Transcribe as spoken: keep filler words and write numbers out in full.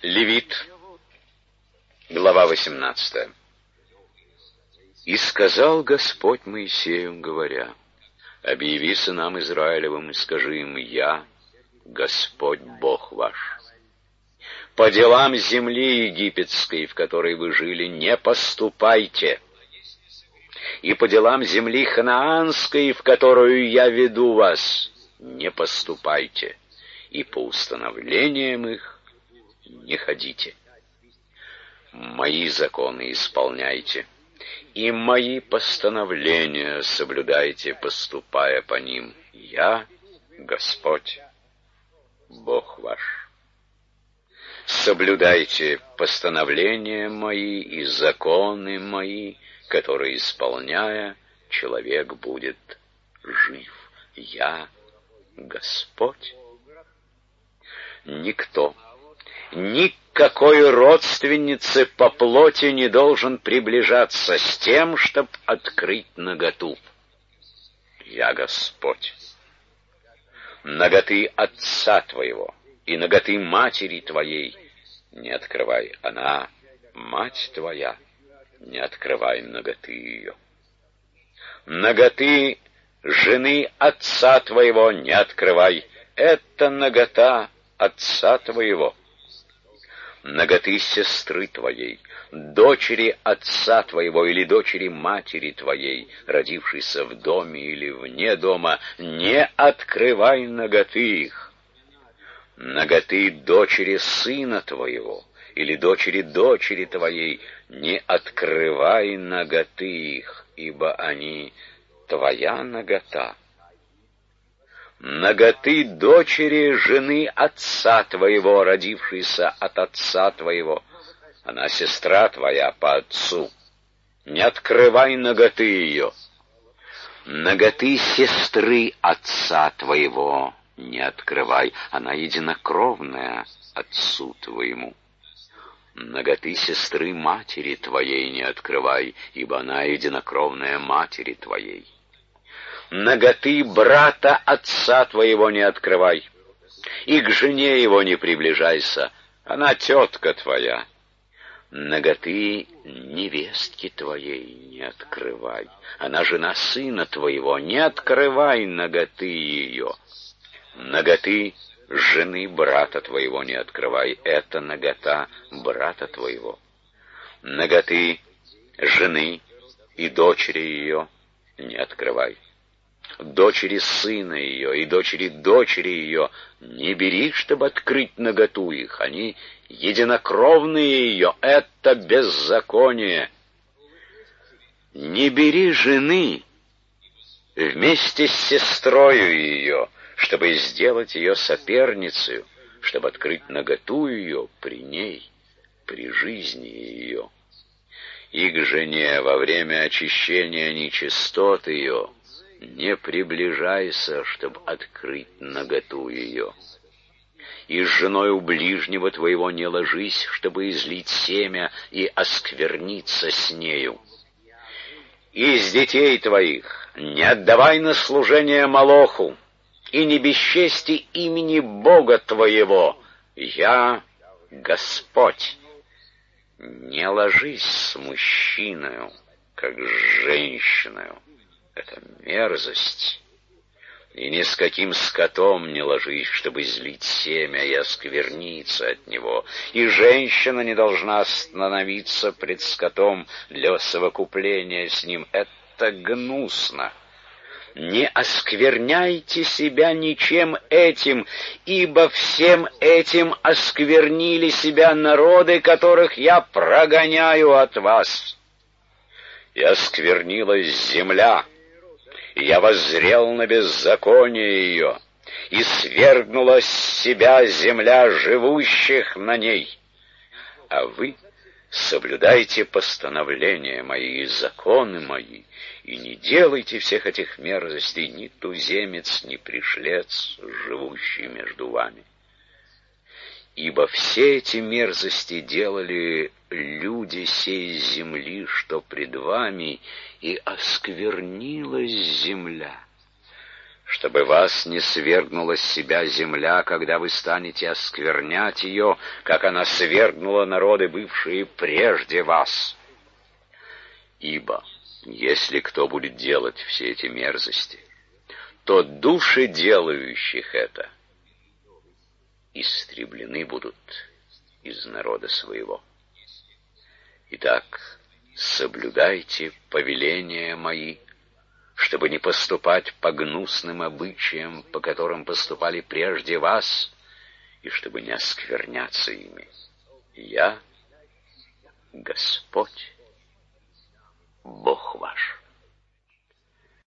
Левит, глава восемнадцатая. «И сказал Господь Моисею, говоря: объяви сынам Израилевым и скажи им: я, Господь Бог ваш. По делам земли египетской, в которой вы жили, не поступайте, и по делам земли ханаанской, в которую я веду вас, не поступайте, и по установлениям их не ходите. Мои законы исполняйте, и мои постановления соблюдайте, поступая по ним. Я, Господь, Бог ваш. Соблюдайте постановления мои и законы мои, которые, исполняя, человек будет жив. Я, Господь. Никто, никакой родственнице по плоти не должен приближаться с тем, чтоб открыть наготу. Я Господь. Наготы отца твоего и наготы матери твоей не открывай. Она, мать твоя, не открывай наготы ее. Наготы жены отца твоего не открывай. Это нагота отца твоего. Наготы сестры твоей, дочери отца твоего или дочери матери твоей, родившейся в доме или вне дома, не открывай наготы их. Наготы дочери сына твоего или дочери дочери твоей, не открывай наготы их, ибо они твоя нагота. Наготы дочери жены отца твоего, родившейся от отца твоего, она сестра твоя по отцу, не открывай наготы ее. Наготы сестры отца твоего не открывай, она единокровная отцу твоему. Наготы сестры матери твоей не открывай, ибо она единокровная матери твоей. Наготы брата отца твоего не открывай, и к жене его не приближайся, она тетка твоя. Наготы невестки твоей не открывай, она жена сына твоего, не открывай наготы ее. Наготы жены брата твоего не открывай, это нагота брата твоего. Наготы жены и дочери ее не открывай. Дочери сына ее и дочери дочери ее не бери, чтобы открыть наготу их, они единокровные ее, это беззаконие. Не бери жены вместе с сестрою ее, чтобы сделать ее соперницей, чтобы открыть наготу ее при ней, при жизни ее. И к жене во время очищения нечистот ее не приближайся, чтобы открыть наготу ее. И с женой у ближнего твоего не ложись, чтобы излить семя и оскверниться с нею. И из детей твоих не отдавай на служение Молоху, и не бесчести имени Бога твоего. Я Господь. Не ложись с мужчиною, как с женщиною. Это мерзость. И ни с каким скотом не ложись, чтобы излить семя и оскверниться от него. И женщина не должна остановиться пред скотом для совокупления с ним. Это гнусно. Не оскверняйте себя ничем этим, ибо всем этим осквернили себя народы, которых я прогоняю от вас. И осквернилась земля, и я воззрел на беззаконие ее, и свергнула с себя земля живущих на ней. А вы соблюдайте постановления мои и законы мои, и не делайте всех этих мерзостей ни туземец, ни пришлец, живущий между вами. Ибо все эти мерзости делали люди сей земли, что пред вами, и осквернилась земля, чтобы вас не свергнула с себя земля, когда вы станете осквернять ее, как она свергнула народы, бывшие прежде вас. Ибо если кто будет делать все эти мерзости, то души делающих это истреблены будут из народа своего. Итак, соблюдайте повеления мои, чтобы не поступать по гнусным обычаям, по которым поступали прежде вас, и чтобы не оскверняться ими. Я Господь, Бог ваш.